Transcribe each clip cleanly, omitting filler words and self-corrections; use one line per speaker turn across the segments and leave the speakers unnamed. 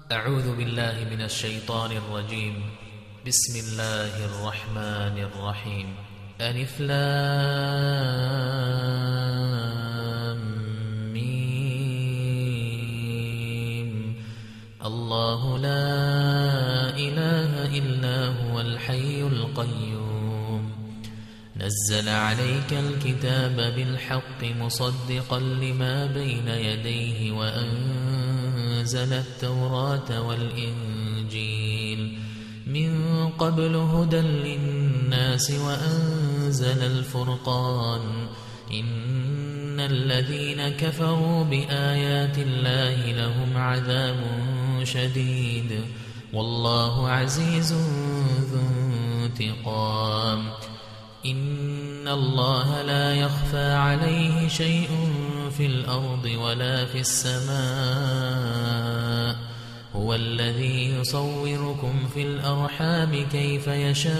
أعوذ بالله من الشيطان الرجيم. بسم الله الرحمن الرحيم. ألف لام ميم. الله لا إله إلا هو الحي القيوم. نزل عليك الكتاب بالحق مصدقا لما بين يديه وأنزل التوراة والإنجيل من قبل هدى للناس وأنزل الفرقان. إن الذين كفروا بآيات الله لهم عذاب شديد والله عزيز ذو انتقام. إن الله لا يخفى عليه شيء في الأرض ولا في السماء. هو الذي يصوركم في الأرحام كيف يشاء.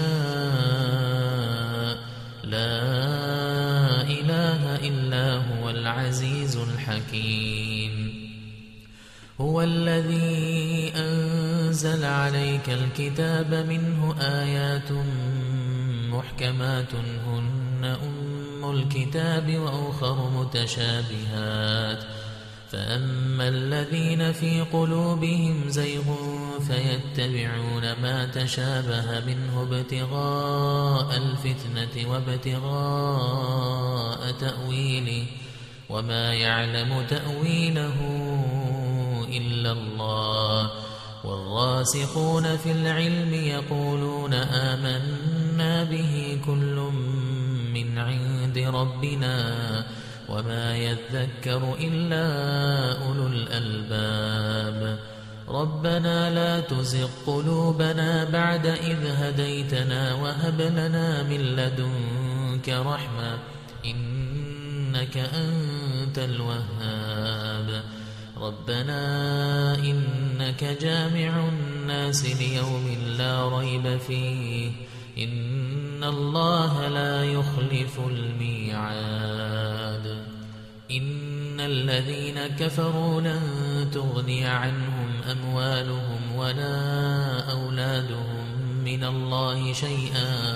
لا إله إلا هو العزيز الحكيم. هو الذي أنزل عليك الكتاب منه آيات محكمات هن أم الكتاب وأخر متشابهات. فأما الذين في قلوبهم زيغ فيتبعون ما تشابه منه ابتغاء الفتنة وابتغاء تأويله وما يعلم تأويله إلا الله. والراسخون في العلم يقولون آمنا به كل من عند ربنا وما يذكر إلا أولو الألباب. ربنا لا تزغ قلوبنا بعد إذ هديتنا وهب لنا من لدنك رحمة إنك أنت الوهاب. ربنا إنك جامع الناس ليوم لا ريب فيه إن الله لا يخلف الميعاد. إن الذين كفروا لن تغني عنهم أموالهم ولا أولادهم من الله شيئا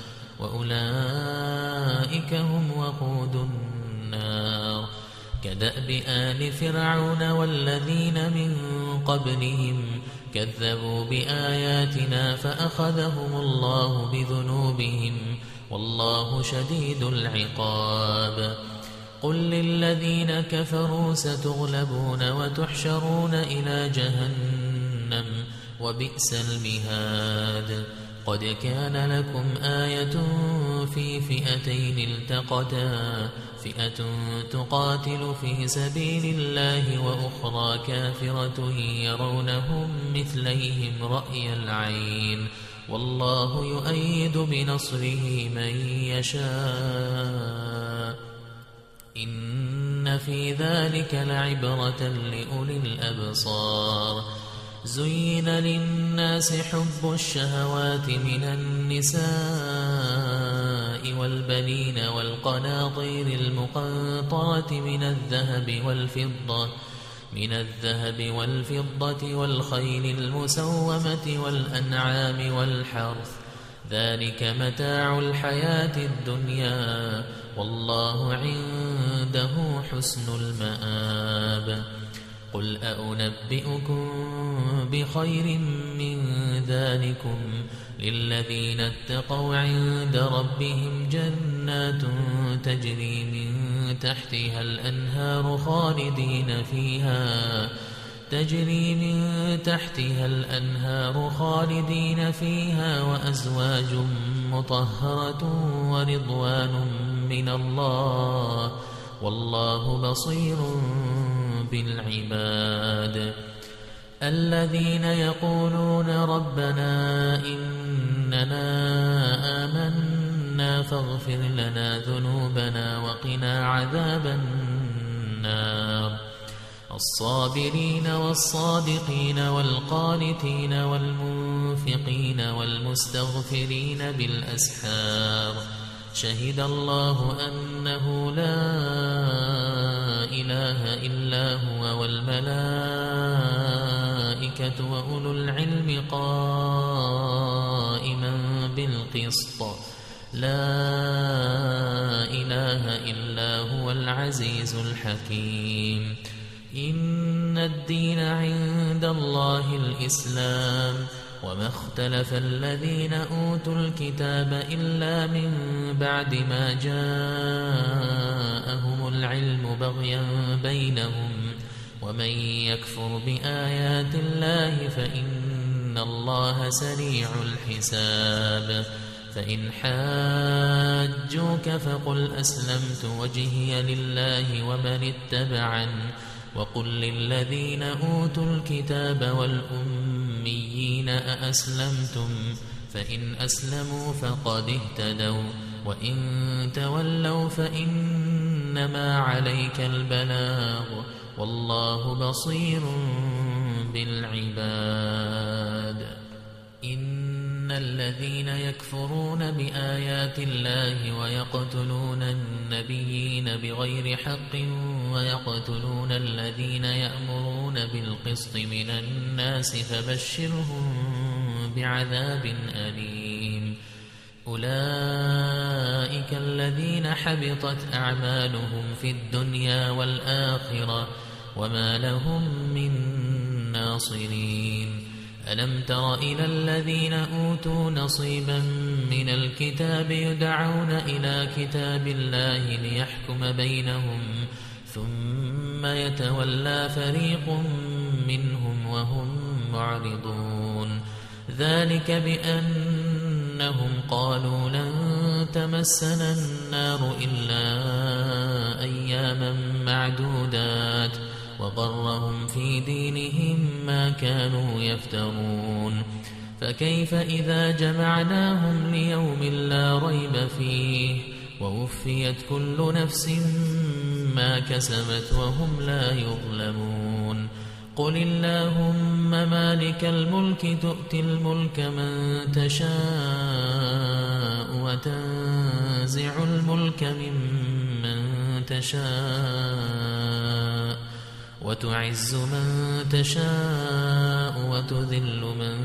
وأولئك هم وقود النار. كدأب آل فرعون والذين من قبلهم كذبوا بآياتنا فأخذهم الله بذنوبهم والله شديد العقاب. قل للذين كفروا ستغلبون وتحشرون إلى جهنم وبئس المهاد. قد كان لكم آية في فئتين التقتا فئة تقاتل في سبيل الله وأخرى كافرة يرونهم مثليهم رأي العين والله يؤيد بنصره من يشاء. إن في ذلك لعبرة لأولي الأبصار. زين للناس حب الشهوات من النساء والبنين والقناطير المقنطرة من الذهب والفضة والخيل المسومة والأنعام والحرث ذلك متاع الحياة الدنيا والله عنده حسن المآب. قل أنبئكم بخير من ذلكم للذين اتقوا عند ربهم جنات تجري من تحتها الأنهار خالدين فيها وأزواج مطهرة ورضوان من الله والله بصير بالعباد. الذين يقولون ربنا إننا آمنا فاغفر لنا ذنوبنا وقنا عذاب النار. الصابرين والصادقين والقانتين والمنفقين والمستغفرين بالأسحار. شهد الله أنه لا إله إلا هو والملائكة والملائكة وأولو العلم قائما بالقسط لا إله إلا هو العزيز الحكيم إن الدين عند الله الإسلام وما اختلف الذين أوتوا الكتاب إلا من بعد ما جاءهم العلم بغيا بينهم ومن يكفر بآيات الله فإن الله سريع الحساب فإن حاجوك فقل أسلمت وجهي لله ومن اتبعن وقل للذين أوتوا الكتاب والأميين أأسلمتم فإن أسلموا فقد اهتدوا وإن تولوا فإنما عليك البلاغ والله بصير بالعباد إن الذين يكفرون بآيات الله ويقتلون النبيين بغير حق ويقتلون الذين يأمرون بالقسط من الناس فبشرهم بعذاب أليم أولئك الذين حبطت أعمالهم في الدنيا والآخرة وما لهم من ناصرين ألم تر إلى الذين أوتوا نصيبا من الكتاب يدعون إلى كتاب الله ليحكم بينهم ثم يتولى فريق منهم وهم معرضون ذلك بأنهم قالوا لن تمسنا النار إلا أياما معدودات وغرهم في دينهم ما كانوا يفترون فكيف إذا جمعناهم ليوم لا ريب فيه ووفيت كل نفس ما كسبت وهم لا يظلمون قل اللهم مالك الملك تؤتي الملك من تشاء وتنزع الملك ممن تشاء وتعز من تشاء وتذل من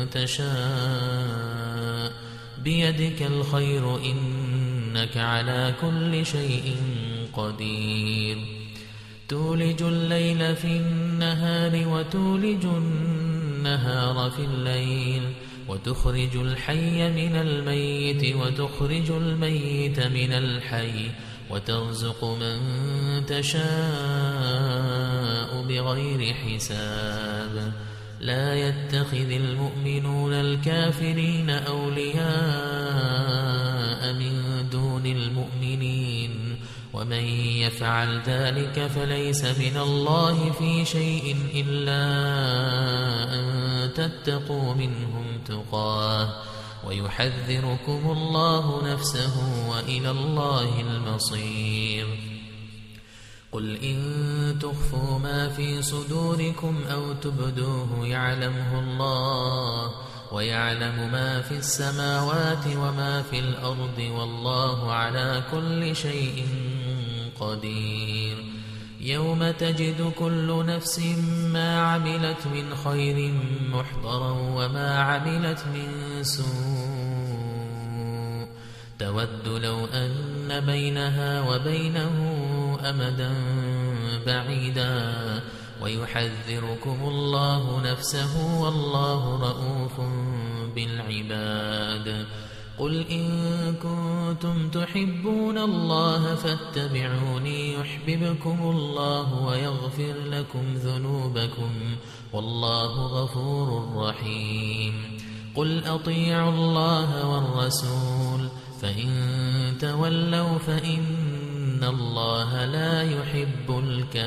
تشاء بيدك الخير إنك على كل شيء قدير تولج الليل في النهار وتولج النهار في الليل وتخرج الحي من الميت وتخرج الميت من الحي وترزق من تشاء بغير حساب لا يتخذ المؤمنون الكافرين أولياء من دون المؤمنين ومن يفعل ذلك فليس من الله في شيء إلا أن تتقوا منهم تقاه ويحذركم الله نفسه وإلى الله المصير قل إن تخفوا ما في صدوركم أو تبدوه يعلمه الله ويعلم ما في السماوات وما في الأرض والله على كل شيء قدير يوم تجد كل نفس ما عملت من خير محضرا وما عملت من سوء تود لو أن بينها وبينه أمدا بعيدا ويحذركم الله نفسه والله رؤوف بالعباد قل إن كنتم تحبون الله فاتبعوني يحببكم الله ويغفر لكم ذنوبكم والله غفور رحيم قل أطيعوا الله والرسول فإن تولوا فإن الله لا يحب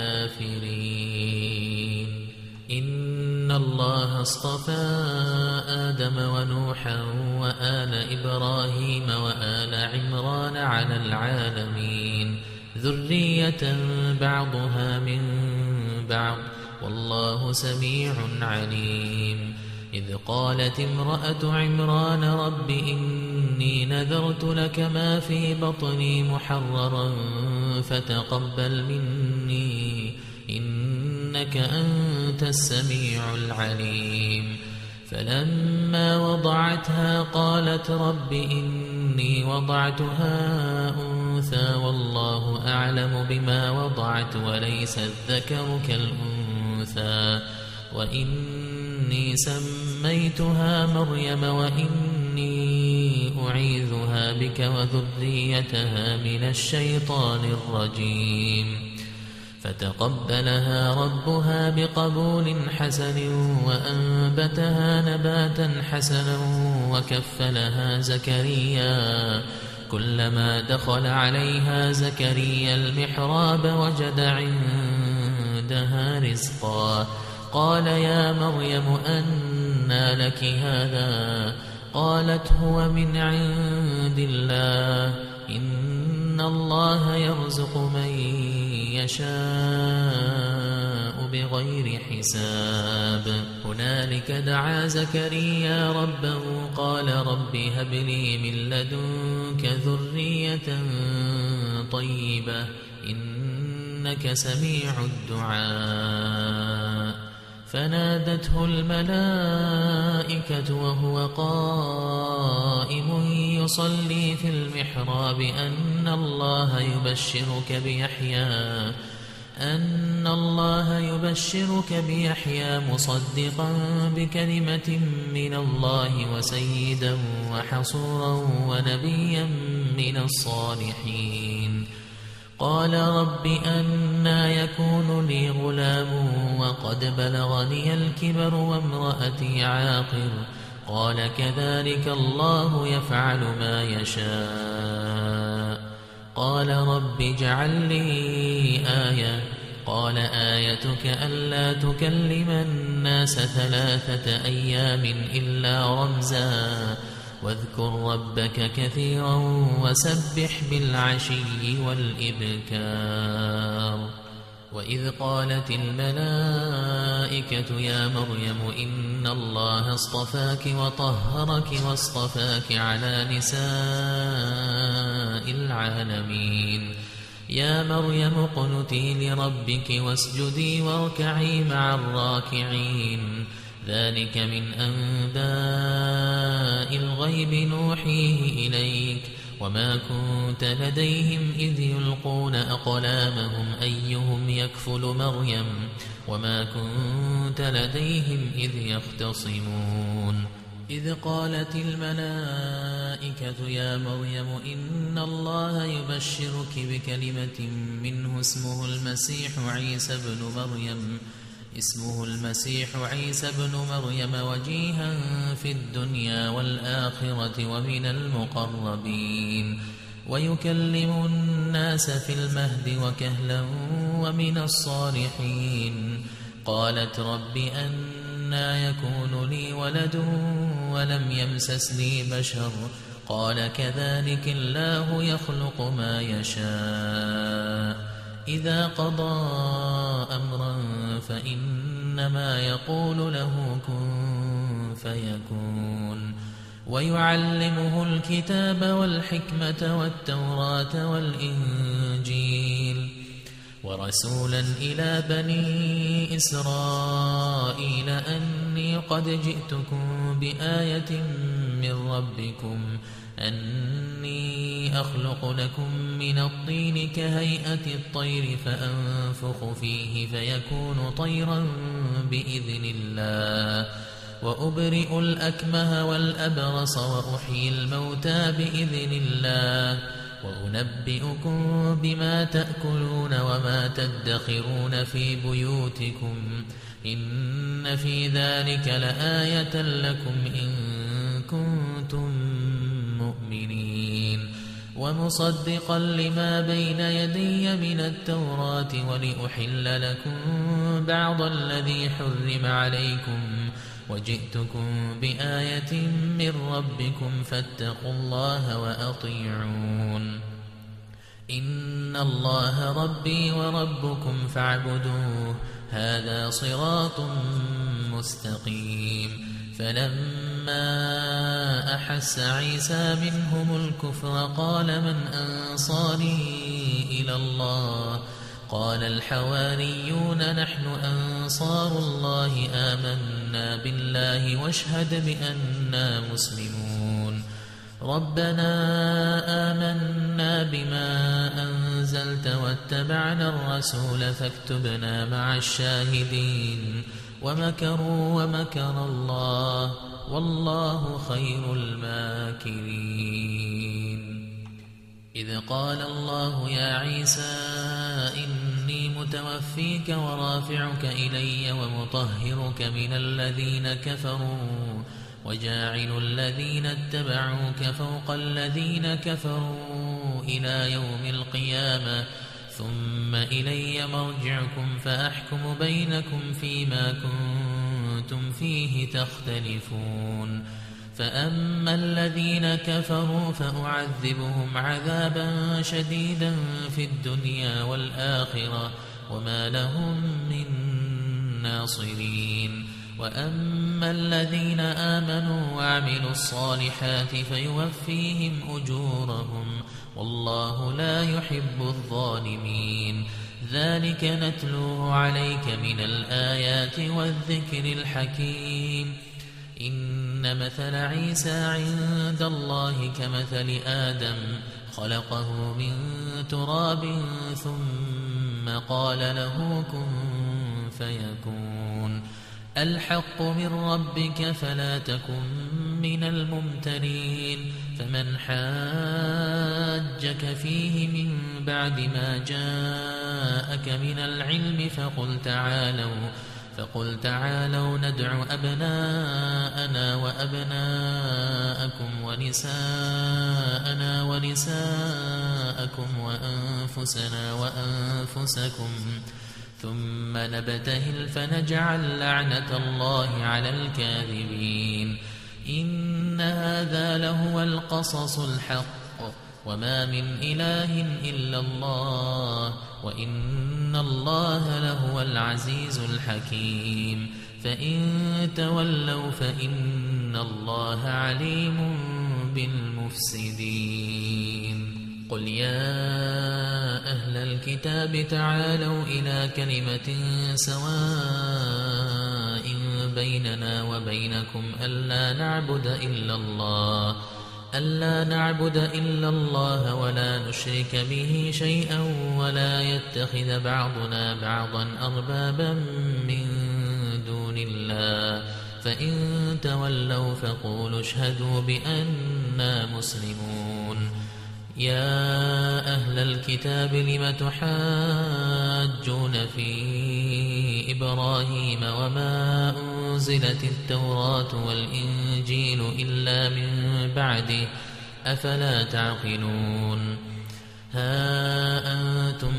الكافرين إن الله اصطفى آدم ونوحا وآل إبراهيم وآل عمران على العالمين ذرية بعضها من بعض والله سميع عليم إذ قالت امرأة عمران رب إني نذرت لك ما في بطني محررا فتقبل مني إنك أنت أنت السميع العليم. فلما وضعتها قالت رب إني وضعتها أنثى والله أعلم بما وضعت وليس الذكر كالأنثى وإني سميتها مريم وإني أعيذها بك وذريتها من الشيطان الرجيم. فتقبلها ربها بقبول حسن وأنبتها نباتا حسنا وكفلها زكريا. كلما دخل عليها زكريا المحراب وجد عندها رزقا قال يا مريم أنى لك هذا؟ قالت هو من عند الله إن الله يرزق من يشاء بغير حساب. هنالك دعا زكريا ربه قال رب هب لي من لدنك ذرية طيبة إنك سميع الدعاء. فنادته الملائكة وهو قائم يصلي في المحراب أن الله يبشرك بيحيى مصدقا بكلمة من الله وسيدا وحصورا ونبيا من الصالحين. قال رب أنى يكون لي غلام وقد بلغني الكبر وامرأتي عاقر؟ قال كذلك الله يفعل ما يشاء. قال رب اجعل لي آية. قال آيتك ألا تكلم الناس 3 أيام إلا رمزا واذكر ربك كثيرا وسبح بالعشي والإبكار. وإذ قالت الملائكة يا مريم إن الله اصطفاك وطهرك واصطفاك على نساء العالمين. يا مريم اقنتي لربك واسجدي واركعي مع الراكعين. ذلك من أنباء الغيب نوحيه إليك وما كنت لديهم إذ يلقون أقلامهم أيهم يكفل مريم وما كنت لديهم إذ يختصمون. إذ قالت الملائكة يا مريم إن الله يبشرك بكلمة منه اسمه المسيح عيسى بن مريم وجيها في الدنيا والآخرة ومن المقربين ويكلم الناس في المهد وكهلا ومن الصالحين. قالت رب أنى يكون لي ولد ولم يمسسني بشر؟ قال كذلك الله يخلق ما يشاء. إذا قضى أمرا فإنما يقول له كن فيكون. ويعلمه الكتاب والحكمة والتوراة والإنجيل ورسولا إلى بني إسرائيل أني قد جئتكم بآية من ربكم أني أخلق لكم من الطين كهيئة الطير فأنفخ فيه فيكون طيرا بإذن الله وأبرئ الأكمه والأبرص وأحيي الموتى بإذن الله وأنبئكم بما تأكلون وما تدخرون في بيوتكم إن في ذلك لآية لكم إن كنتم مؤمنين. ومصدقا لما بين يدي من التوراة ولأحل لكم بعض الذي حرم عليكم وجئتكم بآية من ربكم فاتقوا الله وأطيعون. إن الله ربي وربكم فاعبدوه هذا صراط مستقيم. فلما أحس عيسى منهم الكفر قال من أنصاري إلى الله قال الحواريون نحن أنصار الله آمنا بالله واشهد بأننا مسلمون ربنا آمنا بما أنزلت واتبعنا الرسول فاكتبنا مع الشاهدين ومكروا ومكر الله والله خير الماكرين إذ قال الله يا عيسى إني متوفيك ورافعك إلي ومطهرك من الذين كفروا وجاعل الذين اتبعوك فوق الذين كفروا إلى يوم القيامة ثم إلي مرجعكم فأحكم بينكم فيما كنتم فيه تختلفون فأما الذين كفروا فأعذبهم عذابا شديدا في الدنيا والآخرة وما لهم من ناصرين وأما الذين آمنوا وعملوا الصالحات فيوفيهم أجورهم والله لا يحب الظالمين ذلك نتلوه عليك من الآيات والذكر الحكيم إن مثل عيسى عند الله كمثل آدم خلقه من تراب ثم قال له كن فيكون الحق من ربك فلا تكن من الممترين فمن حاجك فيه من بعد ما جاءك من العلم فقل تعالوا ندع أبناءنا وأبناءكم ونساءنا ونساءكم وأنفسنا وأنفسكم ثم نبتهل فنجعل لعنة الله على الكاذبين إن هذا لهو القصص الحق وما من إله إلا الله وإن الله لهو العزيز الحكيم فإن تولوا فإن الله عليم بالمفسدين قل يا أهل الكتاب تعالوا إلى كلمة سواء بيننا وبينكم ألا نعبد إلا الله ولا نشرك به شيئا ولا يتخذ بعضنا بعضا أربابا من دون الله فإن تولوا فقولوا اشهدوا بأننا مسلمون يا أهل الكتاب لم تحاجون في إبراهيم وما أنزلت التوراة والإنجيل إلا من بعده أفلا تعقلون ها أنتم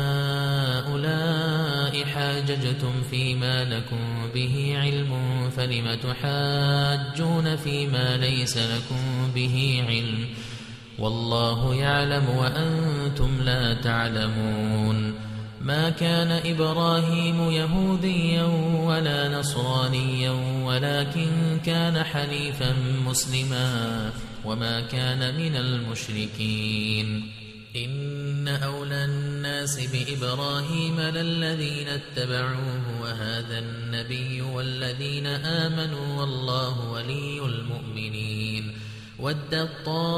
هؤلاء حاججتم فيما لكم به علم فلم تحاجون فيما ليس لكم به علم والله يعلم وأنتم لا تعلمون ما كان إبراهيم يهوديا ولا نصرانيا ولكن كان حنيفا مسلما وما كان من المشركين إن أولى الناس بإبراهيم للذين اتبعوه وهذا النبي والذين آمنوا والله ولي المؤمنين ودت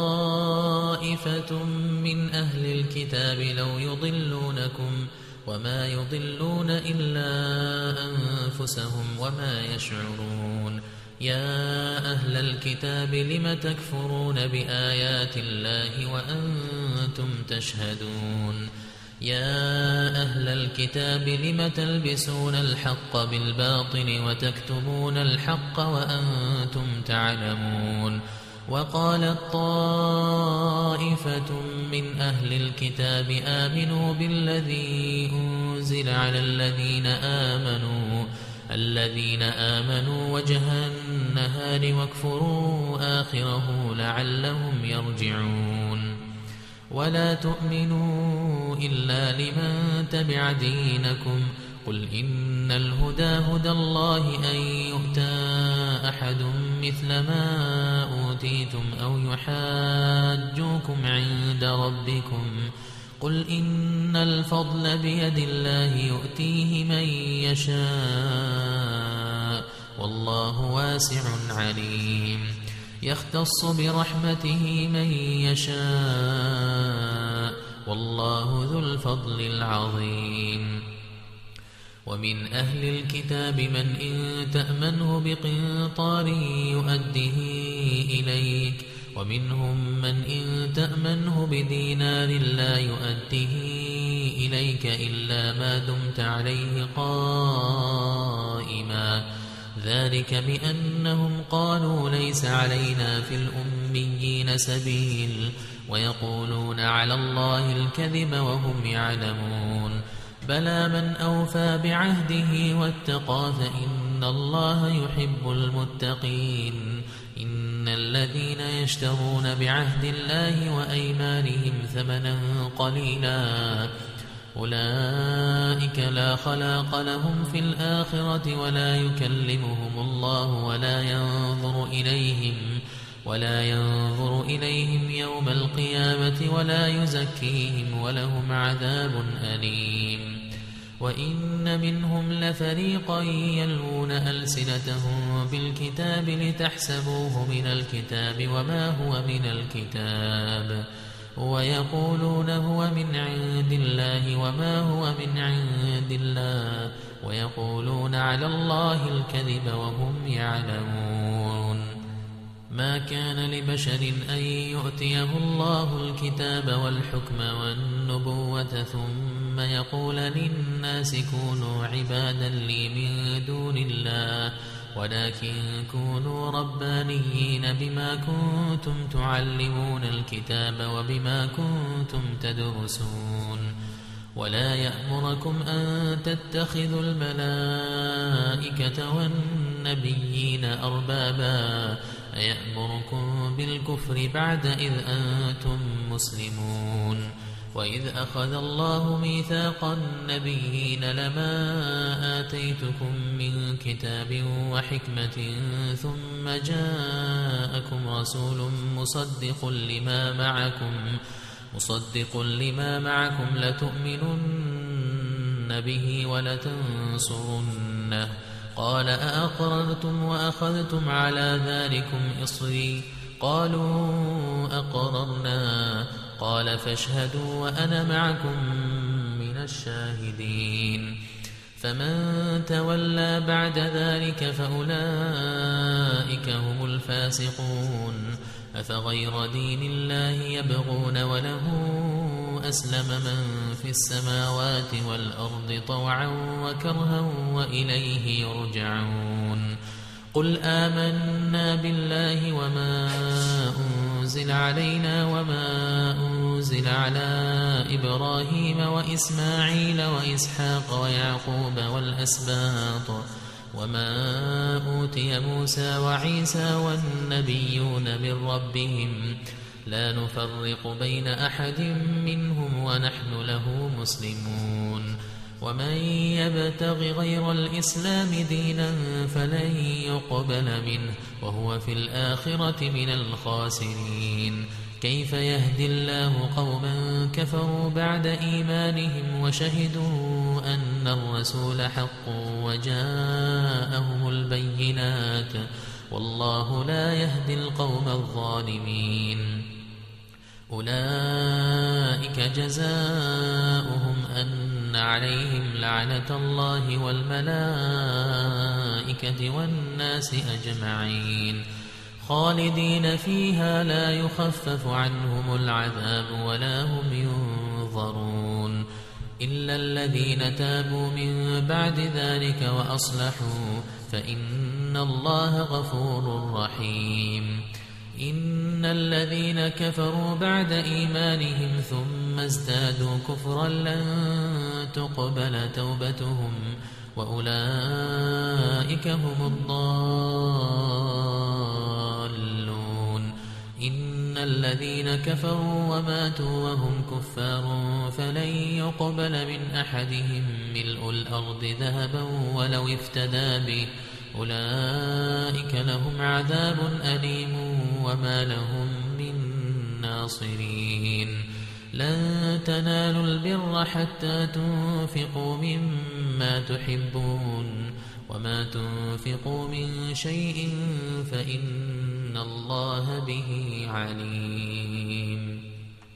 طائفة من أهل الكتاب لو يضلونكم وما يضلون إلا أنفسهم وما يشعرون يا أهل الكتاب لم تكفرون بآيات الله وأنتم تشهدون يا أهل الكتاب لم تلبسون الحق بالباطل وتكتمون الحق وأنتم تعلمون وقالت طائفة من أهل الكتاب آمنوا بالذي أنزل على الذين آمنوا وجه النهار واكفروا آخره لعلهم يرجعون ولا تؤمنوا إلا لمن تبع دينكم قل إن الهدى هدى الله أن يؤتى أحد مثل ما أوتيتم أو يحاجوكم عند ربكم قل إن الفضل بيد الله يؤتيه من يشاء والله واسع عليم يختص برحمته من يشاء والله ذو الفضل العظيم ومن أهل الكتاب من إن تأمنه بقنطار يؤده إليك ومنهم من إن تأمنه بدينار لا يؤده إليك إلا ما دمت عليه قائما ذلك بأنهم قالوا ليس علينا في الأميين سبيل ويقولون على الله الكذب وهم يعلمون بلى من أوفى بعهده واتقى فإن الله يحب المتقين إن الذين يشترون بعهد الله وأيمانهم ثمنا قليلا أولئك لا خلاق لهم في الآخرة ولا يكلمهم الله ولا ينظر إليهم يوم القيامة ولا يزكيهم ولهم عذاب أليم وإن منهم لفريقا يلوون ألسنتهم بالكتاب لتحسبوه من الكتاب وما هو من الكتاب ويقولون هو من عند الله وما هو من عند الله ويقولون على الله الكذب وهم يعلمون ما كان لبشر أن يؤتيه الله الكتاب والحكم والنبوة ثم يقول للناس كونوا عبادا لي من دون الله ولكن كونوا ربانيين بما كنتم تعلمون الكتاب وبما كنتم تدرسون ولا يأمركم أن تتخذوا الملائكة والنبيين أربابا أيأمركم بالكفر بعد إذ أنتم مسلمون وإذ أخذ الله ميثاق النبيين لما آتيتكم من كتاب وحكمة ثم جاءكم رسول مصدق لما معكم لتؤمنن به ولتنصرنه قال أأقررتم وأخذتم على ذلكم إصري قالوا أقررنا قال فاشهدوا وأنا معكم من الشاهدين فمن تولى بعد ذلك فأولئك هم الفاسقون أفغير دين الله يبغون وله أسلم من في السماوات والأرض طوعا وكرها وإليه يرجعون قل آمنا بالله وما أنزل علينا وما أنزل على إبراهيم وإسماعيل وإسحاق ويعقوب والأسباط وما أوتي موسى وعيسى والنبيون من ربهم لا نفرق بين أحد منهم ونحن له مسلمون ومن يبتغ غير الإسلام دينا فلن يقبل منه وهو في الآخرة من الخاسرين كيف يهدي الله قوما كفروا بعد إيمانهم وشهدوا أن الرسول حق وجاءهم البينات والله لا يهدي القوم الظالمين أولئك جزاؤهم أن عليهم لعنة الله والملائكة والناس أجمعين خالدين فيها لا يخفف عنهم العذاب ولا هم ينظرون إلا الذين تابوا من بعد ذلك وأصلحوا فإن الله غفور رحيم إن الذين كفروا بعد إيمانهم ثم ازدادوا كفرا لن تقبل توبتهم وأولئك هم الضالون إن الذين كفروا وماتوا وهم كفار فلن يقبل من أحدهم ملء الأرض ذهبا ولو افتدى به أولئك لهم عذاب أليم وما لهم من ناصرين لن تنالوا البر حتى تنفقوا مما تحبون وما تنفقوا من شيء فإن الله به عليم.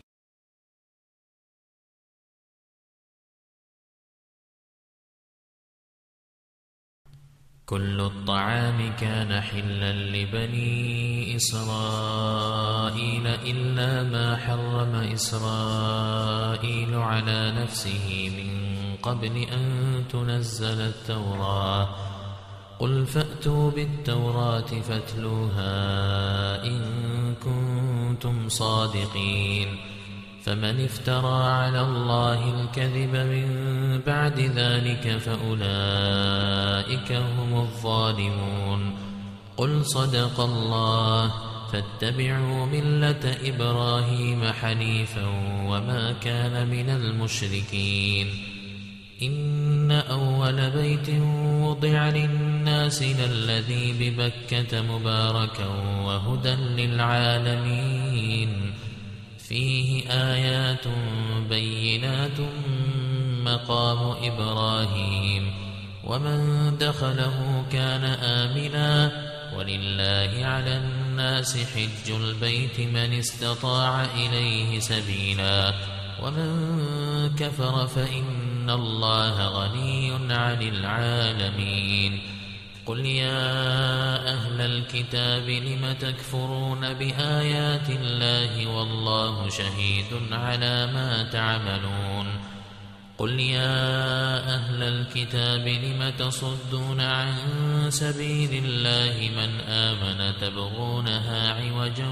كل الطعام كان حلا لبني إسرائيل إلا ما حرم إسرائيل على نفسه من قبل أن تنزل التوراة. قل فأتوا بالتوراة فاتلوها إن كنتم صادقين. فمن افترى على الله الكذب من بعد ذلك فأولئك هم الظالمون. قل صدق الله فاتبعوا ملة إبراهيم حنيفا وما كان من المشركين. إن أول بيت وضع للناس للذي ببكة مباركا وهدى للعالمين فيه آيات بينات مقام إبراهيم ومن دخله كان آمنا ولله على الناس حج البيت من استطاع إليه سبيلا ومن كفر فإن الله غني عن العالمين. قل يا أهل الكتاب لم تكفرون بآيات الله والله شهيد على ما تعملون. قل يا أهل الكتاب لم تصدون عن سبيل الله من آمن تبغونها عوجا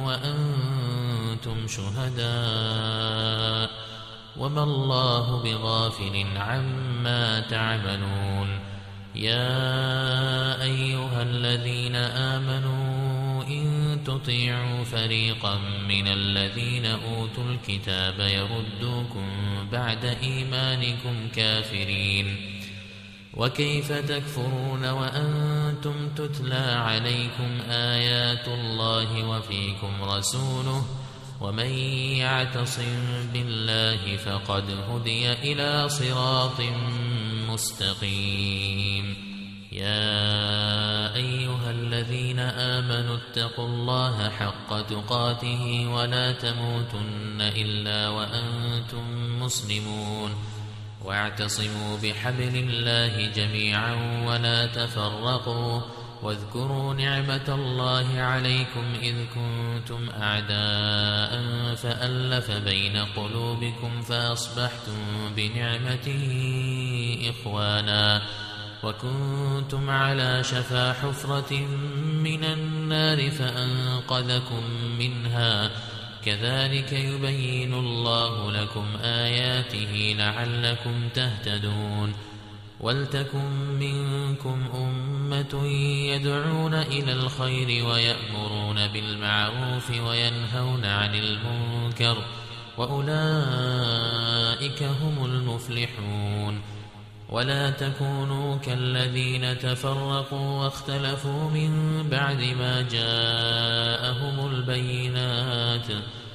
وأنتم شهداء وما الله بغافل عما تعملون. يا أيها الذين آمنوا إن تطيعوا فريقا من الذين أوتوا الكتاب يردوكم بعد إيمانكم كافرين. وكيف تكفرون وأنتم تتلى عليكم آيات الله وفيكم رسوله ومن يعتصم بالله فقد هدي إلى صراط مستقيم. يا أيها الذين آمنوا اتقوا الله حق تقاته ولا تموتن إلا وأنتم مسلمون واعتصموا بحبل الله جميعا ولا تفرقوا واذكروا نعمة الله عليكم إذ كنتم أعداء فألف بين قلوبكم فأصبحتم بنعمته إخوانا وكنتم على شفا حفرة من النار فأنقذكم منها كذلك يبين الله لكم آياته لعلكم تهتدون. ولتكن منكم أمة يدعون إلى الخير ويأمرون بالمعروف وينهون عن المنكر وأولئك هم المفلحون. ولا تكونوا كالذين تفرقوا واختلفوا من بعد ما جاءهم البينات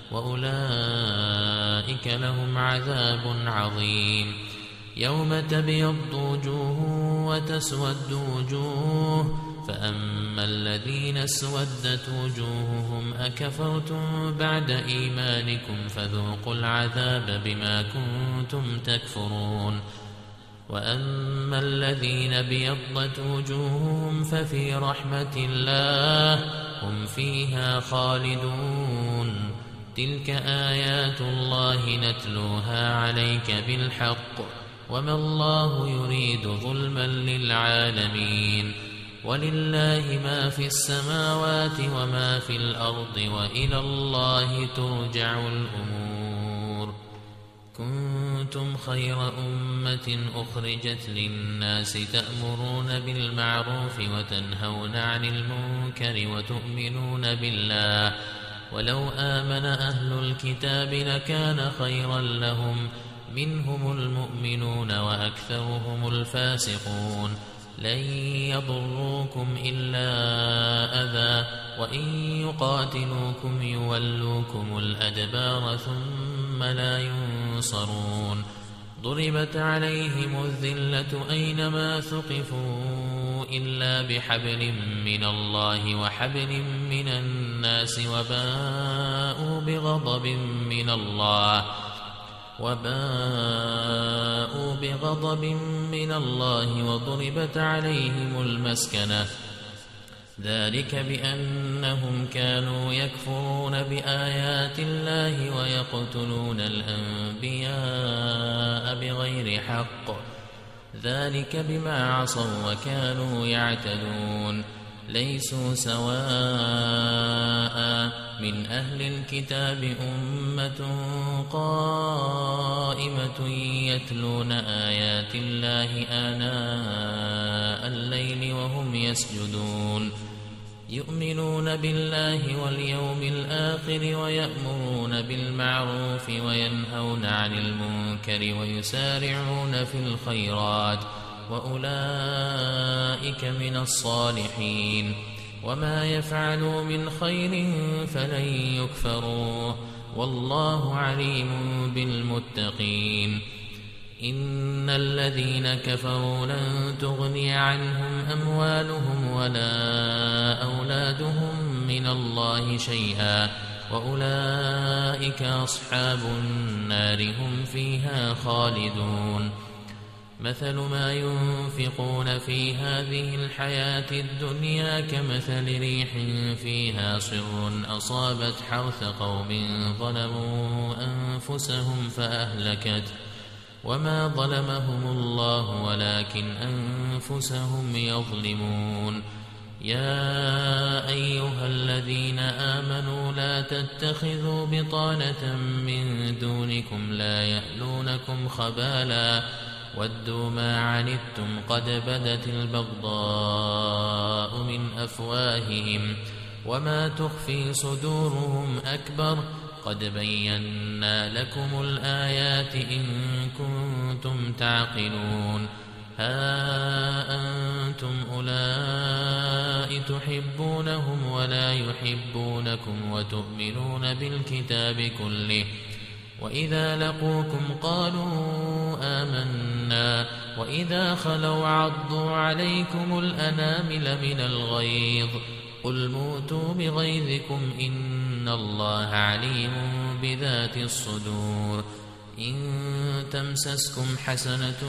وأولئك لهم عذاب عظيم. يوم تبيض وجوه وتسود وجوه فأما الذين اسودت وجوههم أكفرتم بعد إيمانكم فذوقوا العذاب بما كنتم تكفرون. وأما الذين بيضت وجوههم ففي رحمة الله هم فيها خالدون. تلك آيات الله نتلوها عليك بالحق وما الله يريد ظلما للعالمين. ولله ما في السماوات وما في الأرض وإلى الله ترجع الأمور. كنتم خير أمة أخرجت للناس تأمرون بالمعروف وتنهون عن المنكر وتؤمنون بالله ولو آمن أهل الكتاب لكان خيرا لهم منهم المؤمنون وأكثرهم الفاسقون. لن يضروكم إلا أذى وإن يقاتلوكم يولوكم الأدبار ثم ثم لا ينصرون ضربت عليهم الذلة أينما ثقفوا إلا بحبل من الله وحبل من الناس وباءوا بغضب من الله وضربت عليهم المسكنة ذلك بأنهم كانوا يكفرون بآيات الله ويقتلون الأنبياء بغير حق ذلك بما عصوا وكانوا يعتدون ليسوا سواء من أهل الكتاب أمة قائمة يتلون آيات الله آناء الليل وهم يسجدون يؤمنون بالله واليوم الآخر ويأمرون بالمعروف وينهون عن المنكر ويسارعون في الخيرات وأولئك من الصالحين وما يفعلوا من خير فلن يكفروه والله عليم بالمتقين إن الذين كفروا لن تغني عنهم أموالهم ولا أولادهم من الله شيئا وأولئك أصحاب النار هم فيها خالدون مثل ما ينفقون في هذه الحياة الدنيا كمثل ريح فيها صر أصابت حرث قوم ظلموا أنفسهم فأهلكت وما ظلمهم الله ولكن أنفسهم يظلمون يا أيها الذين آمنوا لا تتخذوا بطانة من دونكم لا يألونكم خبالا ودوا ما عنتم قد بدت البغضاء من أفواههم وما تخفي صدورهم أكبر قد بينا لكم الآيات إن كنتم تعقلون ها أنتم أولئك تحبونهم ولا يحبونكم وتؤمنون بالكتاب كله وإذا لقوكم قالوا آمنا وإذا خلوا عضوا عليكم الأنامل من الغيظ قل موتوا بغيظكم إن الله عليم بذات الصدور إن تمسسكم حسنة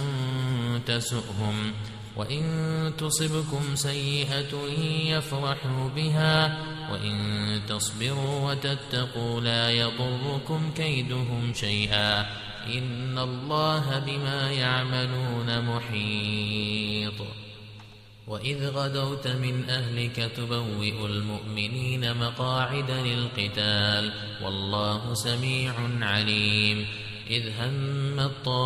تسؤهم وإن تصبكم سيئة يفرحوا بها وإن تصبروا وتتقوا لا يضركم كيدهم شيئا إن الله بما يعملون محيط وإذ غدوت من أهلك تبوئ المؤمنين مقاعد للقتال والله سميع عليم إذ هم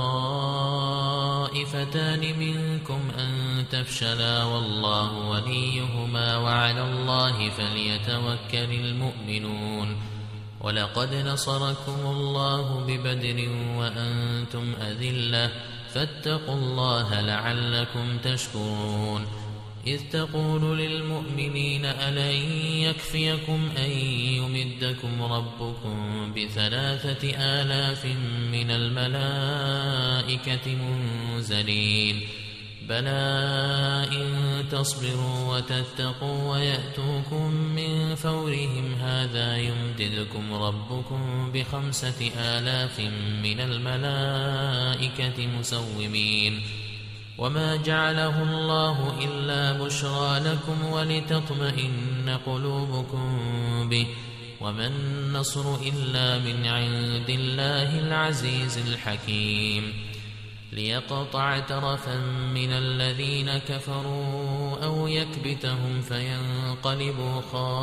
الطائفتان منكم أن تفشلا والله وليهما وعلى الله فليتوكل المؤمنون ولقد نصركم الله ببدر وأنتم أذلة فاتقوا الله لعلكم تشكرون إذ تقول للمؤمنين ألن يكفيكم أن يمدكم ربكم ب3,000 من الملائكة منزلين بلى إن تصبروا وتتقوا ويأتوكم من فورهم هذا يمددكم ربكم ب5,000 من الملائكة مسومين وما جعله الله إلا بشرى لكم ولتطمئن قلوبكم به وما النصر إلا من عند الله العزيز الحكيم ليقطع طرفا من الذين كفروا أو يكبتهم فينقلبوا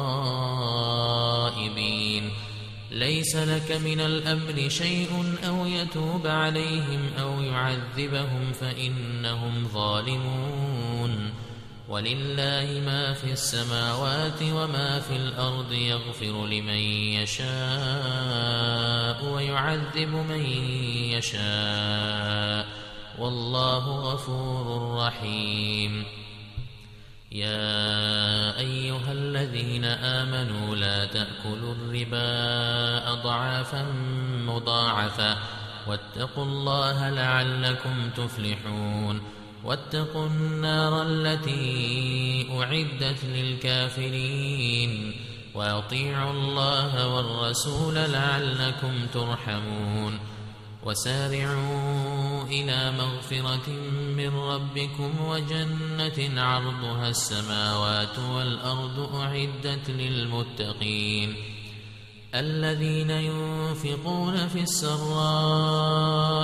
خائبين ليس لك من الأمر شيء أو يتوب عليهم أو يعذبهم فإنهم ظالمون ولله ما في السماوات وما في الأرض يغفر لمن يشاء ويعذب من يشاء والله غفور رحيم يا أيها الذين الذين آمنوا لا تأكلوا الربا أضعافا مضاعفة واتقوا الله لعلكم تفلحون واتقوا النار التي أعدت للكافرين وأطيعوا الله والرسول لعلكم ترحمون وسارعوا إلى مغفرة من ربكم وجنة عرضها السماوات والأرض أعدت للمتقين الذين ينفقون في السراء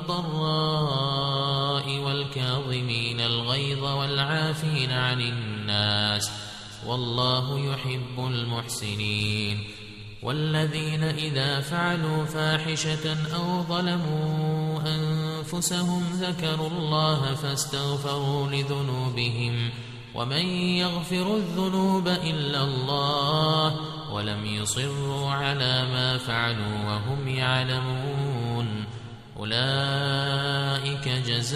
والضراء والكاظمين الغيظ والعافين عن الناس والله يحب المحسنين والذين إذا فعلوا فاحشة أو ظلموا أنفسهم ذكروا الله فاستغفروا لذنوبهم ومن يغفر الذنوب إلا الله ولم يصروا على ما فعلوا وهم يعلمون أولئك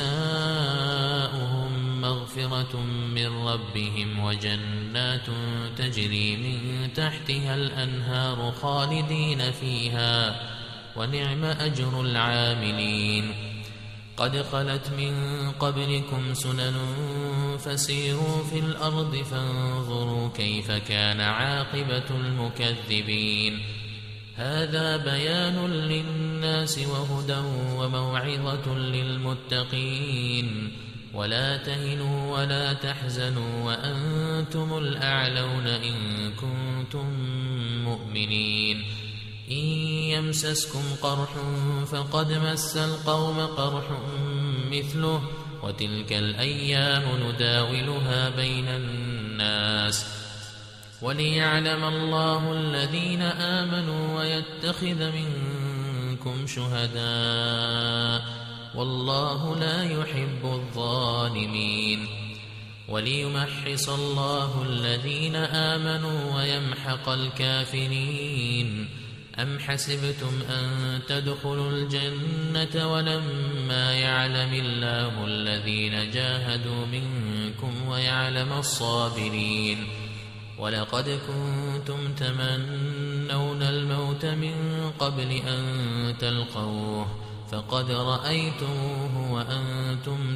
جزاؤهم مغفرة من ربهم وجنات تجري من تحتها الأنهار خالدين فيها ونعم أجر العاملين قد خلت من قبلكم سنن فسيروا في الأرض فانظروا كيف كان عاقبة المكذبين هذا بيان للناس وهدى وموعظة للمتقين ولا تهنوا ولا تحزنوا وأنتم الأعلون إن كنتم مؤمنين إن يمسسكم قرح فقد مس القوم قرح مثله وتلك الأيام نداولها بين الناس وليعلم الله الذين آمنوا ويتخذ منكم شهداء والله لا يحب الظالمين وليمحص الله الذين آمنوا ويمحق الكافرين أم حسبتم أن تدخلوا الجنة ولما يعلم الله الذين جاهدوا منكم ويعلم الصابرين ولقد كنتم تمنون الموت من قبل أن تلقوه فقد رأيتموه وأنتم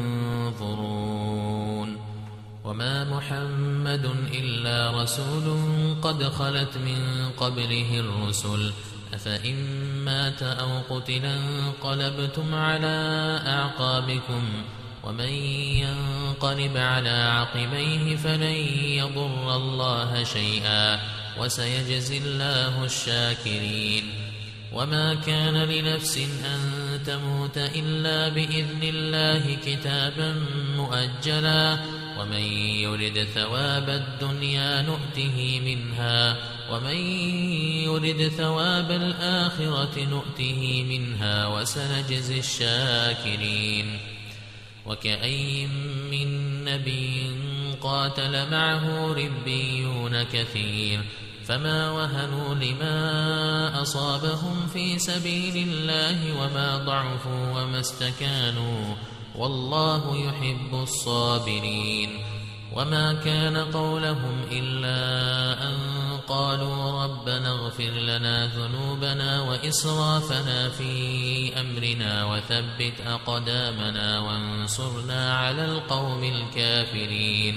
تنظرون وما محمد إلا رسول قد خلت من قبله الرسل أفإن مات أو قتلا انقلبتم على أعقابكم ومن ينقلب على عقبيه فلن يضر الله شيئا وسيجزي الله الشاكرين وما كان لنفس أن تموت إلا بإذن الله كتابا مؤجلا ومن يرد ثواب الدنيا نؤته منها ومن يرد ثواب الآخرة نؤته منها وسنجزي الشاكرين وكأين من نبي قاتل معه ربيون كثير فما وهنوا لما أصابهم في سبيل الله وما ضعفوا وما استكانوا والله يحب الصابرين وما كان قولهم إلا أن قالوا ربنا اغفر لنا ذنوبنا وإسرافنا في أمرنا وثبت أقدامنا وانصرنا على القوم الكافرين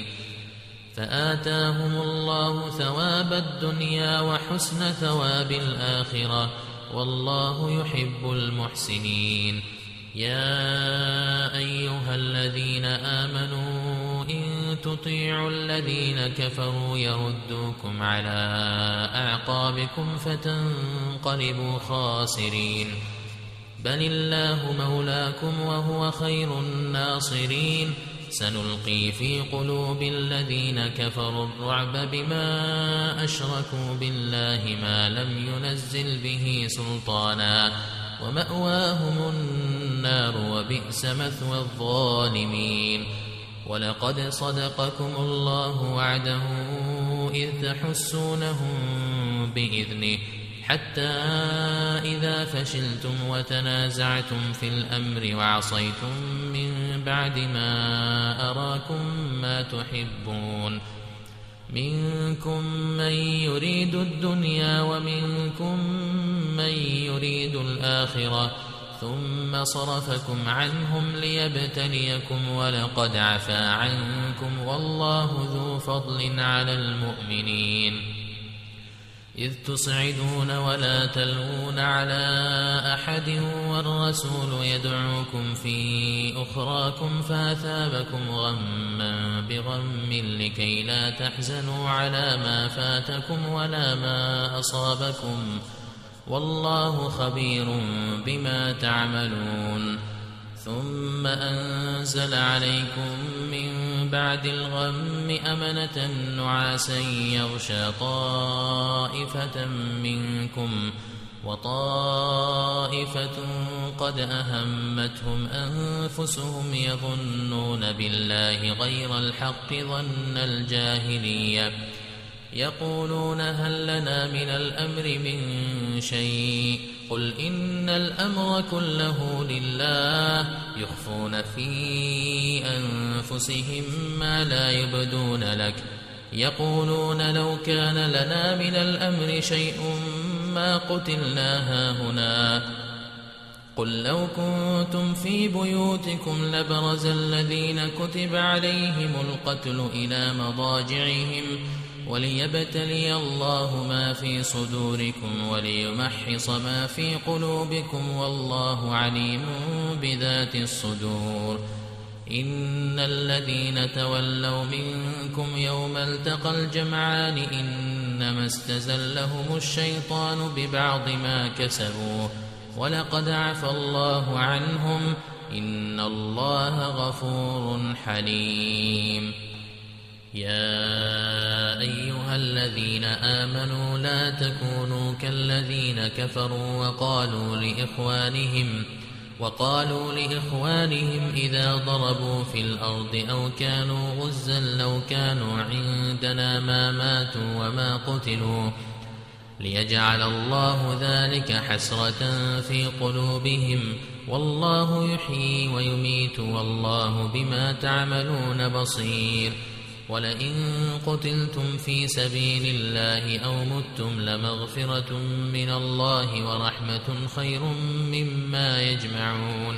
فآتاهم الله ثواب الدنيا وحسن ثواب الآخرة والله يحب المحسنين يا أيها الذين آمنوا إن تطيعوا الذين كفروا يردوكم على أعقابكم فتنقلبوا خاسرين بل الله مولاكم وهو خير الناصرين سنلقي في قلوب الذين كفروا الرعب بما أشركوا بالله ما لم ينزل به سلطانا ومأواهم النار وبئس مثوى الظالمين ولقد صدقكم الله وعده إذ تحسونهم بإذنه حتى إذا فشلتم وتنازعتم في الأمر وعصيتم من بعد ما أراكم ما تحبون منكم من يريد الدنيا ومنكم من يريد الآخرة ثم صرفكم عنهم ليبتليكم ولقد عفا عنكم والله ذو فضل على المؤمنين إذ تصعدون ولا تلوون على أحد والرسول يدعوكم في أخراكم فأثابكم غما بغم لكي لا تحزنوا على ما فاتكم ولا ما أصابكم والله خبير بما تعملون ثم أنزل عليكم من بعد الغم أمنة نعاسا يغشى طائفة منكم وطائفة قد أهمتهم أنفسهم يظنون بالله غير الحق ظن الجاهلية يقولون هل لنا من الأمر من شيء قل إن الأمر كله لله يخفون في أنفسهم ما لا يبدون لك يقولون لو كان لنا من الأمر شيء ما قتلنا هاهنا قل لو كنتم في بيوتكم لبرز الذين كتب عليهم القتل إلى مضاجعهم وليبتلي الله ما في صدوركم وليمحص ما في قلوبكم والله عليم بذات الصدور إن الذين تولوا منكم يوم التقى الجمعان إنما استزلهم الشيطان ببعض ما كسبوا ولقد عفى الله عنهم إن الله غفور حليم يا أيها الذين آمنوا لا تكونوا كالذين كفروا وقالوا لإخوانهم إذا ضربوا في الأرض أو كانوا غزا لو كانوا عندنا ما ماتوا وما قتلوا ليجعل الله ذلك حسرة في قلوبهم والله يحيي ويميت والله بما تعملون بصير ولئن قتلتم في سبيل الله أو متم لمغفرة من الله ورحمة خير مما يجمعون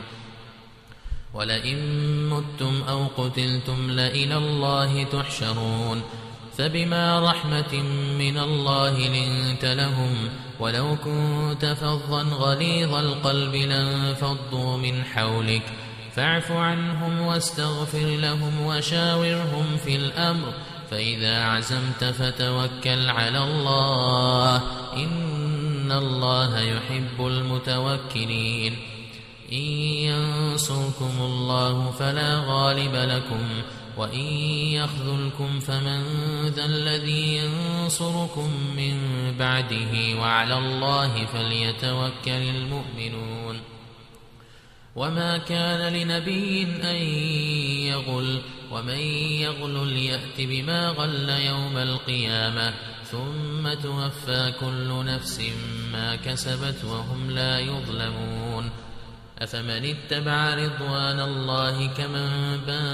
ولئن متم أو قتلتم لإلى الله تحشرون فبما رحمة من الله لنت لهم ولو كنت فظا غليظ القلب لانفضوا من حولك فاعف عنهم واستغفر لهم وشاورهم في الأمر فإذا عزمت فتوكل على الله إن الله يحب المتوكلين إن ينصركم الله فلا غالب لكم وإن يخذلكم فمن ذا الذي ينصركم من بعده وعلى الله فليتوكل المؤمنون وما كان لنبي أن يغل ومن يغل يأت بما غل يوم القيامة ثم توفى كل نفس ما كسبت وهم لا يظلمون أفمن اتبع رضوان الله كمن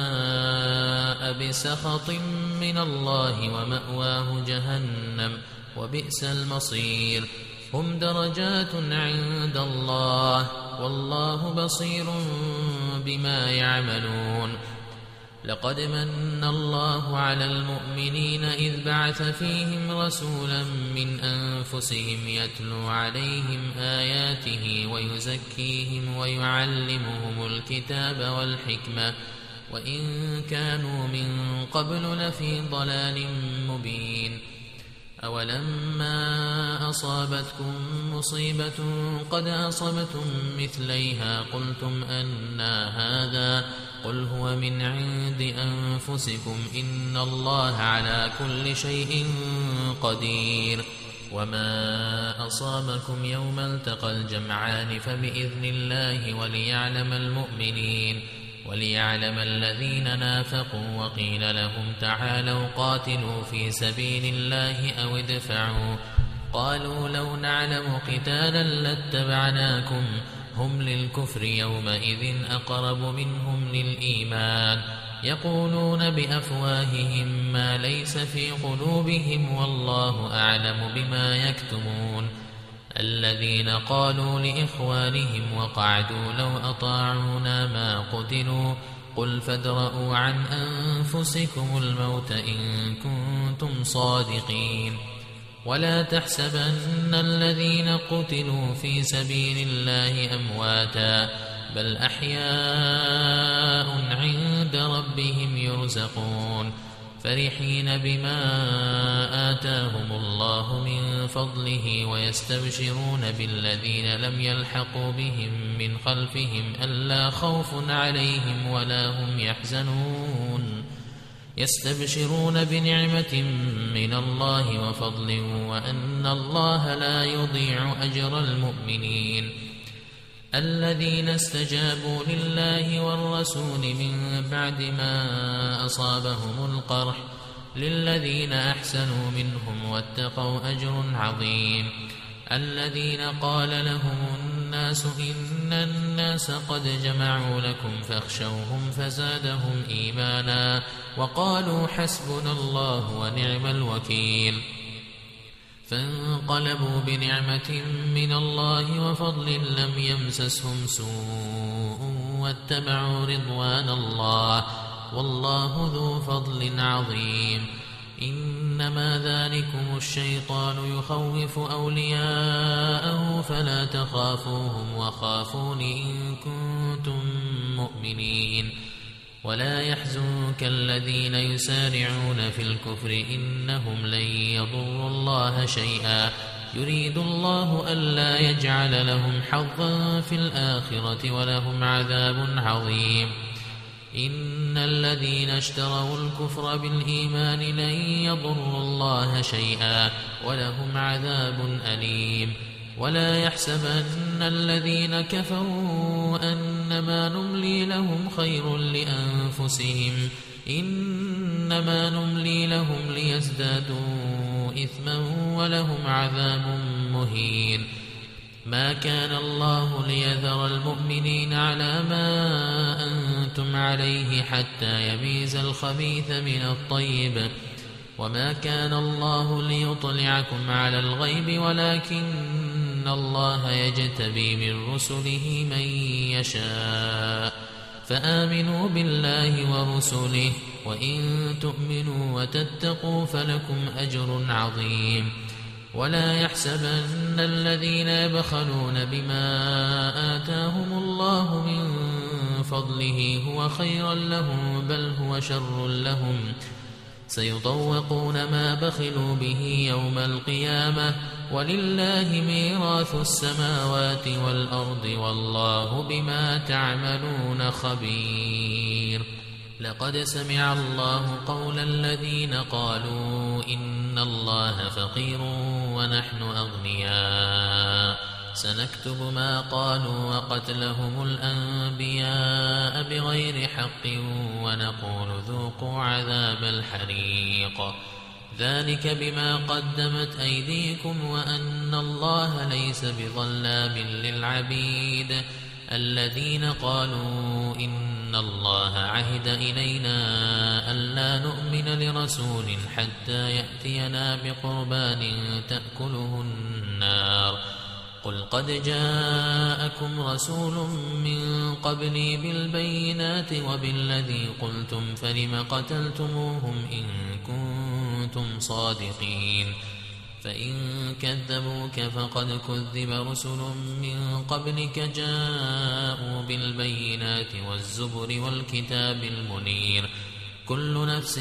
باء بسخط من الله ومأواه جهنم وبئس المصير هم درجات عند الله والله بصير بما يعملون لقد من الله على المؤمنين إذ بعث فيهم رسولا من أنفسهم يتلو عليهم آياته ويزكيهم ويعلمهم الكتاب والحكمة وإن كانوا من قبل لفي ضلال مبين أولما أصابتكم مصيبة قد أصبتم مثليها قلتم أنى هذا قل هو من عند أنفسكم إن الله على كل شيء قدير وما أصابكم يوم التقى الجمعان فبإذن الله وليعلم المؤمنين وليعلم الذين نافقوا وقيل لهم تعالوا قاتلوا في سبيل الله أو ادفعوا قالوا لو نعلم قتالا لاتبعناكم هم للكفر يومئذ أقرب منهم للإيمان يقولون بأفواههم ما ليس في قلوبهم والله أعلم بما يكتمون الذين قالوا لإخوانهم وقعدوا لو أطاعونا ما قتلوا قل فادرءوا عن أنفسكم الموت إن كنتم صادقين ولا تحسبن الذين قتلوا في سبيل الله أمواتا بل أحياء عند ربهم يرزقون فرحين بما آتاهم الله من فضله ويستبشرون بالذين لم يلحقوا بهم من خلفهم ألا خوف عليهم ولا هم يحزنون يستبشرون بنعمة من الله وفضل وأن الله لا يضيع أجر المؤمنين الذين استجابوا لله والرسول من بعد ما أصابهم القرح للذين أحسنوا منهم واتقوا أجر عظيم الذين قال لهم الناس إن الناس قد جمعوا لكم فاخشوهم فزادهم إيمانا وقالوا حسبنا الله ونعم الوكيل فانقلبوا بنعمة من الله وفضل لم يمسسهم سوء واتبعوا رضوان الله والله ذو فضل عظيم إنما ذلكم الشيطان يخوف أولياءه فلا تخافوهم وخافون إن كنتم مؤمنين ولا يحزنك الذين يسارعون في الكفر إنهم لن يضروا الله شيئا يريد الله ألا يجعل لهم حظا في الآخرة ولهم عذاب عظيم إن الذين اشتروا الكفر بالإيمان لن يضروا الله شيئا ولهم عذاب أليم ولا يحسبن الذين كفروا أنما نملي لهم خير لأنفسهم إنما نملي لهم ليزدادوا إثما ولهم عذاب مهين ما كان الله ليذر المؤمنين على ما أنتم عليه حتى يميز الخبيث من الطيب وما كان الله ليطلعكم على الغيب ولكن الله يجتبي من رسله من يشاء فآمنوا بالله ورسله وإن تؤمنوا وتتقوا فلكم أجر عظيم ولا يحسبن الذين يبخلون بما آتاهم الله من فضله هو خيرا لهم بل هو شر لهم سيطوقون ما بخلوا به يوم القيامة ولله ميراث السماوات والأرض والله بما تعملون خبير لقد سمع الله قول الذين قالوا إن الله فقير ونحن أغنياء سنكتب ما قالوا وقتلهم الأنبياء بغير حق ونقول ذوقوا عذاب الحريق ذلك بما قدمت أيديكم وأن الله ليس بظلام للعبيد الذين قالوا إن الله عهد إلينا ألا نؤمن لرسول حتى يأتينا بقربان تأكله النار قل قد جاءكم رسول من قبلي بالبينات وبالذي قلتم فلم قتلتموهم إن كنتم صادقين فإن كذبوك فقد كذب رسل من قبلك جاءوا بالبينات والزبر والكتاب المنير كل نفس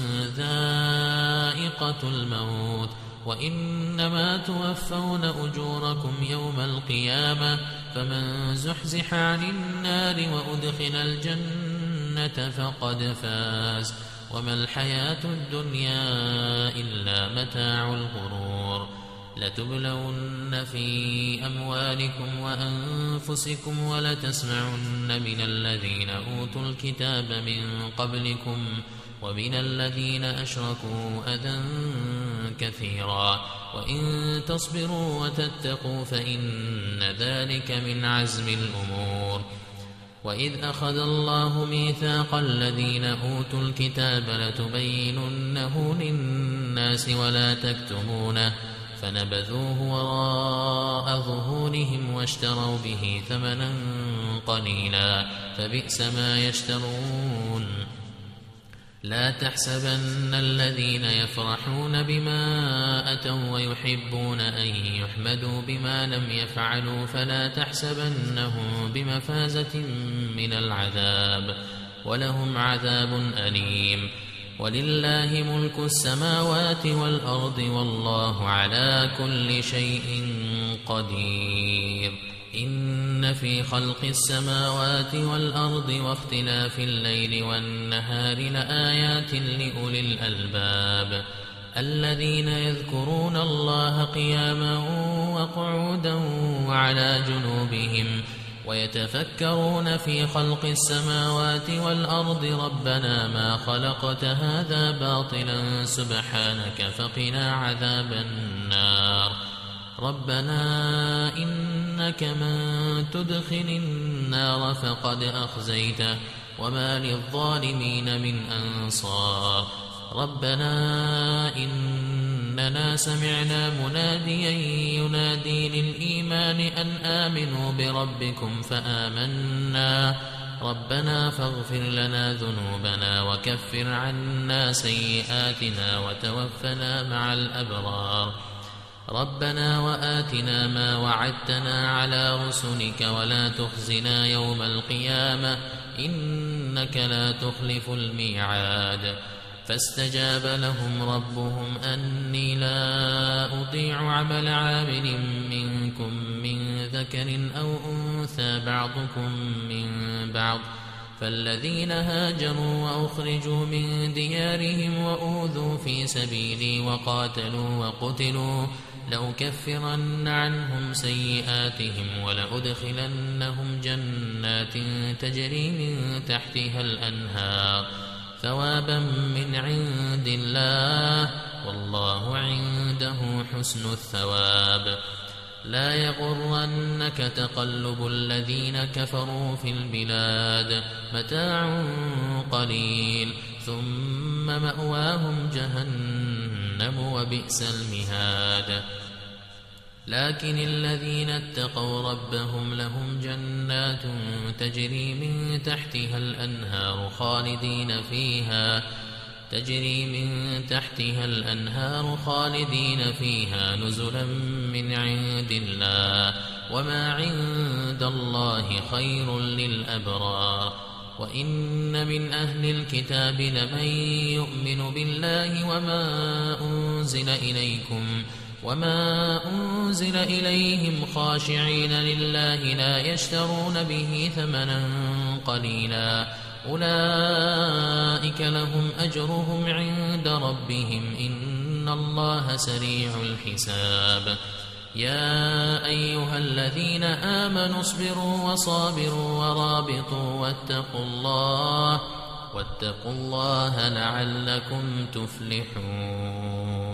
ذائقة الموت وإنما توفون أجوركم يوم القيامة فمن زحزح عن النار وأدخل الجنة فقد فاز وما الحياة الدنيا إلا متاع الغرور لتبلون في أموالكم وأنفسكم ولتسمعن من الذين أوتوا الكتاب من قبلكم ومن الذين أشركوا أذى كثيرا وإن تصبروا وتتقوا فإن ذلك من عزم الأمور وإذ أخذ الله ميثاق الذين أوتوا الكتاب لتبيننه للناس ولا تكتمونه فنبذوه وراء ظهورهم واشتروا به ثمنا قليلا فبئس ما يشترون لا تحسبن الذين يفرحون بما أتوا ويحبون أن يحمدوا بما لم يفعلوا فلا تحسبنهم بمفازة من العذاب ولهم عذاب أليم ولله ملك السماوات والأرض والله على كل شيء قدير إن في خلق السماوات والأرض واختلاف الليل والنهار لآيات لأولي الألباب الذين يذكرون الله قياما وقعودا وعلى جنوبهم ويتفكرون في خلق السماوات والأرض ربنا ما خلقت هذا باطلا سبحانك فقنا عذاب النار ربنا إنك من تدخل النار فقد أخزيته وما للظالمين من أنصار ربنا إننا سمعنا مناديا ينادي للإيمان أن آمنوا بربكم فآمنا ربنا فاغفر لنا ذنوبنا وكفر عنا سيئاتنا وتوفنا مع الأبرار ربنا وآتنا ما وعدتنا على رسلك ولا تخزنا يوم القيامة إنك لا تخلف الميعاد فاستجاب لهم ربهم أني لا أطيع عمل عامل منكم من ذكر أو أنثى بعضكم من بعض فالذين هاجروا وأخرجوا من ديارهم وأوذوا في سبيلي وقاتلوا وقتلوا لأكفرن عنهم سيئاتهم ولأدخلنهم جنات تجري من تحتها الأنهار ثوابا من عند الله والله عنده حسن الثواب لا يغرنك تقلب الذين كفروا في البلاد متاع قليل ثم مأواهم جهنم وبئس المهاد لكن الذين اتقوا ربهم لهم جنات تجري من تحتها الأنهار خالدين فيها نزلا من عند الله وما عند الله خير للأبرار وإن من أهل الكتاب لمن يؤمن بالله وما أنزل إليهم خاشعين لله لا يشترون به ثمنا قليلا أولئك لهم أجرهم عند ربهم إن الله سريع الحساب يا أيها الذين آمنوا اصبروا وصابروا ورابطوا واتقوا الله لعلكم تفلحون